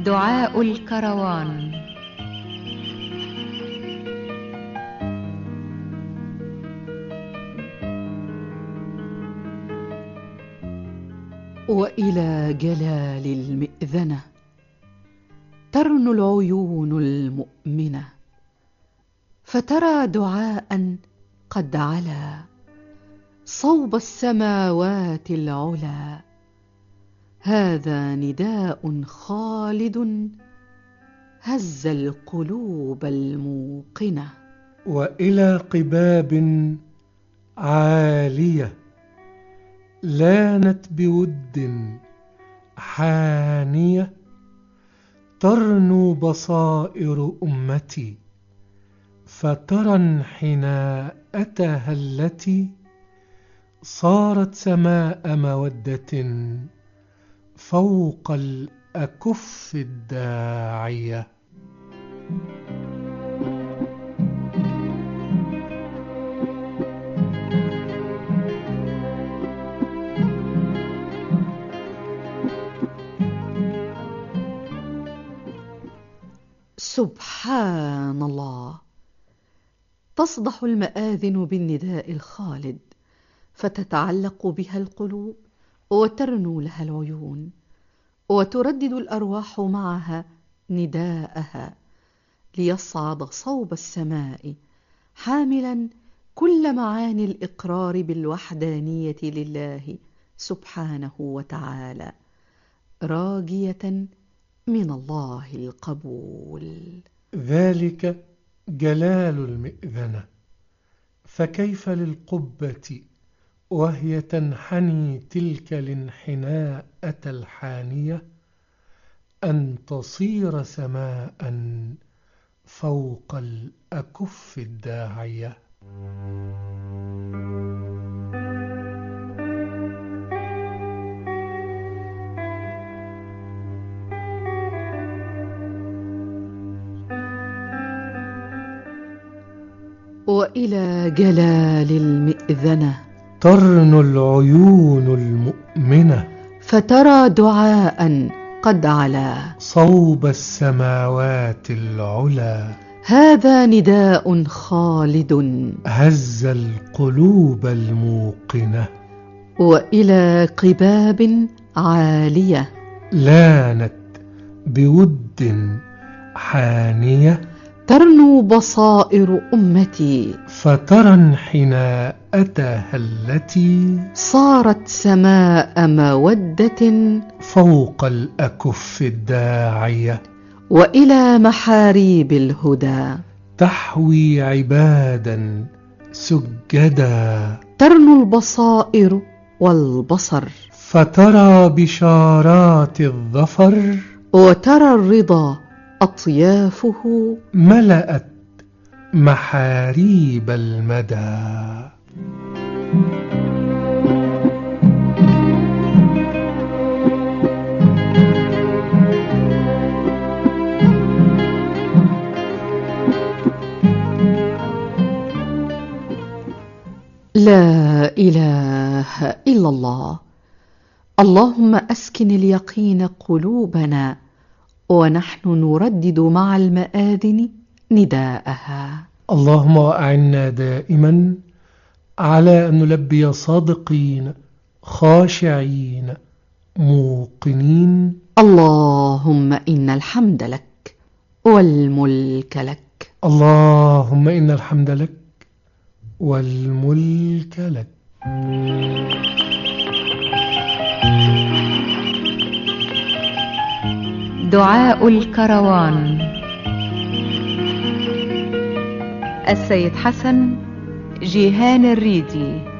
دعاء الكروان. وإلى جلال المئذنة ترنو العيون المؤمنة، فترى دعاء قد علا صوب السماوات العلا. هذا نداء خالد هز القلوب الموقنة. وإلى قباب عالية لانت بود حانية، ترنو بصائر أمتي فترى انحناءتها التي صارت سماء مودة فوق الأكف الداعية. سبحان الله، تصدح المآذن بالنداء الخالد، فتتعلق بها القلوب وترنو لها العيون، وتردد الأرواح معها نداءها ليصعد صوب السماء حاملا كل معاني الإقرار بالوحدانية لله سبحانه وتعالى، راجية من الله القبول. ذلك جلال المئذنة، فكيف للقبة وهي تنحني تلك الانحناءة الحانية أن تصير سماء فوق الأكف الداعية. وإلى جلال المئذنة ترنو العيون المؤمنة، فترى دعاء قد علا صوب السماوات العلا. هذا نداء خالد هز القلوب الموقنة. وإلى قباب عالية لانت بود حانية، ترنو بصائر أمتي فترى انحناءتها التي صارت سماء مودة فوق الأكف الداعية. وإلى محاريب الهدى تحوي عبادا سجدا، ترنو البصائر والبصر، فترى بشارات الظفر وترى الرضا أطيافه ملأت محاريب المدى. لا إله إلا الله. اللهم أسكن اليقين قلوبنا ونحن نردد مع المآذن نداءها. اللهم أعنا دائما على أن نلبي صادقين خاشعين موقنين. اللهم إن الحمد لك والملك لك. اللهم إن الحمد لك والملك لك. دعاء الكروان. السيد حسن جيهان الريدي.